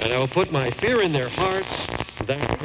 And I will put my fear in their hearts that...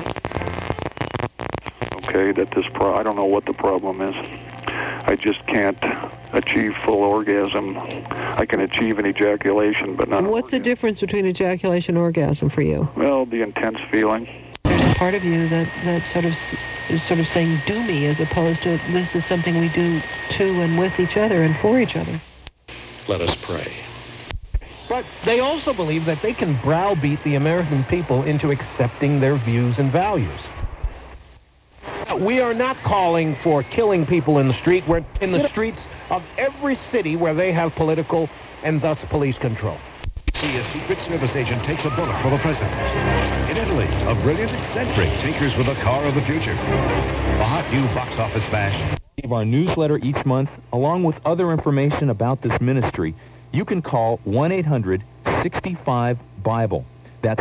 Okay, I don't know what the problem is. I just can't achieve full orgasm. I can achieve an ejaculation, but not... And what's the difference between ejaculation and orgasm for you? Well, the intense feeling. There's a part of you that is sort of saying, do me, as opposed to this is something we do to and with each other and for each other. Let us pray. But they also believe that they can browbeat the American people into accepting their views and values. We are not calling for killing people in the street. We're in the streets of every city where they have political and thus police control. See, a Secret Service agent takes a bullet for the president. In Italy, a brilliant eccentric tinkers with a car of the future. A hot new box office smash. Our newsletter each month, along with other information about this ministry, you can call 1-800-65-BIBLE. That's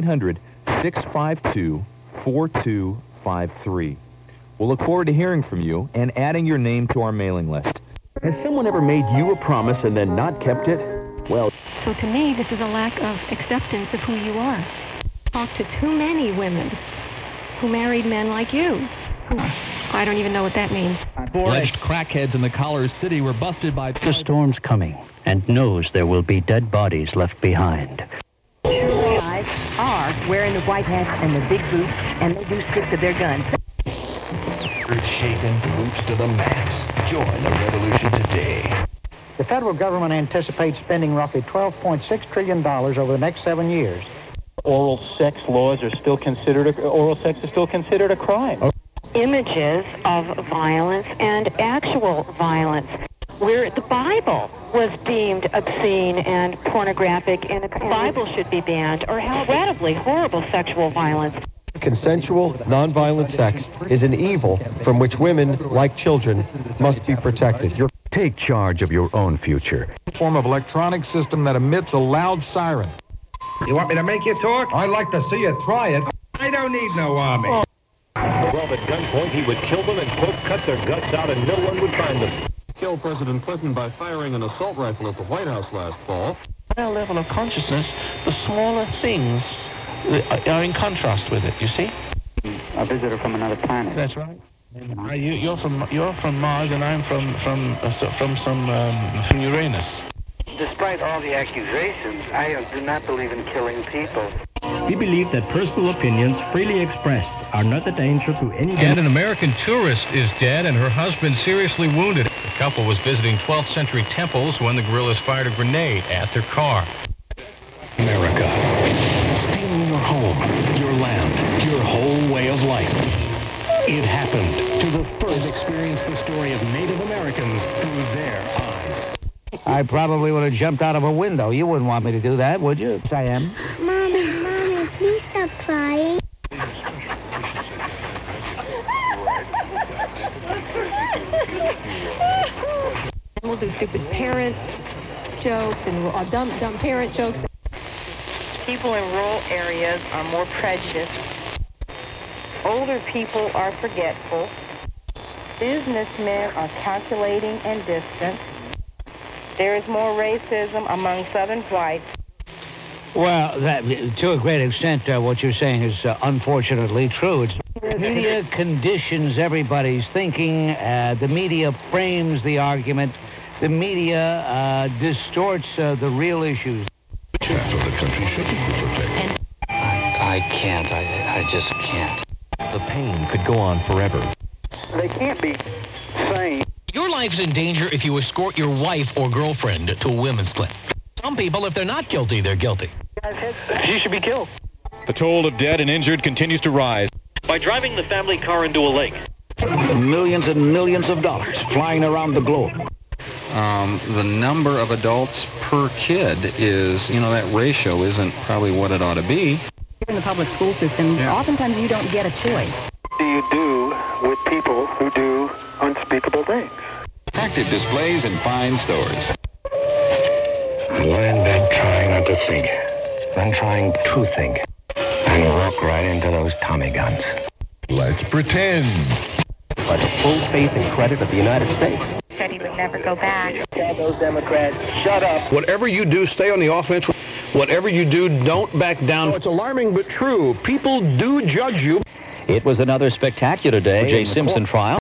1-800-652-4253. We'll look forward to hearing from you and adding your name to our mailing list. Has someone ever made you a promise and then not kept it? Well, so to me, this is a lack of acceptance of who you are. Talk to too many women who married men like you. I don't even know what that means. Alleged crackheads in the Collars City were busted by... The storm's coming and knows there will be dead bodies left behind. Guys are wearing the white hats and the big boots, and they do stick to their guns. Earth-shaking, boots to the max. Join the revolution today. The federal government anticipates spending roughly $12.6 trillion over the next 7 years. Oral sex laws are still considered, oral sex is still considered a crime. Images of violence and actual violence, where the Bible was deemed obscene and pornographic, and the Bible should be banned, or how incredibly horrible sexual violence. Consensual, nonviolent sex is an evil from which women, like children, must be protected. Take charge of your own future. A form of electronic system that emits a loud siren. You want me to make you talk? I'd like to see you try it. I don't need no army. Well, at gunpoint, he would kill them and, quote, cut their guts out and no one would find them. Killed President Clinton by firing an assault rifle at the White House last fall. At our level of consciousness, the smaller things are in contrast with it, you see? A visitor from another planet. That's right. You're from Mars, and I'm from Uranus. Despite all the accusations, I do not believe in killing people. We believe that personal opinions freely expressed are not a danger to any... And an American tourist is dead and her husband seriously wounded. The couple was visiting 12th century temples when the guerrillas fired a grenade at their car. America. Stealing your home, your land, your whole way of life. It happened to the first. Experience the story of Native Americans through their eyes. I probably would have jumped out of a window. You wouldn't want me to do that, would you? Yes, I am. Mommy, please stop crying. We'll do stupid parent jokes and dumb parent jokes. People in rural areas are more prejudiced. Older people are forgetful. Businessmen are calculating and distant. There is more racism among Southern whites. Well, to a great extent, what you're saying is unfortunately true. The media conditions everybody's thinking. The media frames the argument. The media distorts the real issues. Which half of the country should be protected? I can't. I just can't. The pain could go on forever. They can't be sane. Your life is in danger if you escort your wife or girlfriend to a women's clinic. Some people, if they're not guilty, they're guilty. She should be killed. The toll of dead and injured continues to rise. By driving the family car into a lake. Millions and millions of dollars flying around the globe. The number of adults per kid is, that ratio isn't probably what it ought to be. In the public school system, oftentimes you don't get a choice. What do you do with people who do unspeakable things? Active displays in fine stores. Learn then trying not to think, then trying to think, and walk right into those Tommy guns. Let's pretend. But full faith and credit of the United States. Said he would never go back. Tell those Democrats, shut up. Whatever you do, stay on the offense. Whatever you do, don't back down. It's alarming but true. People do judge you. It was another spectacular day. O.J. Simpson trial.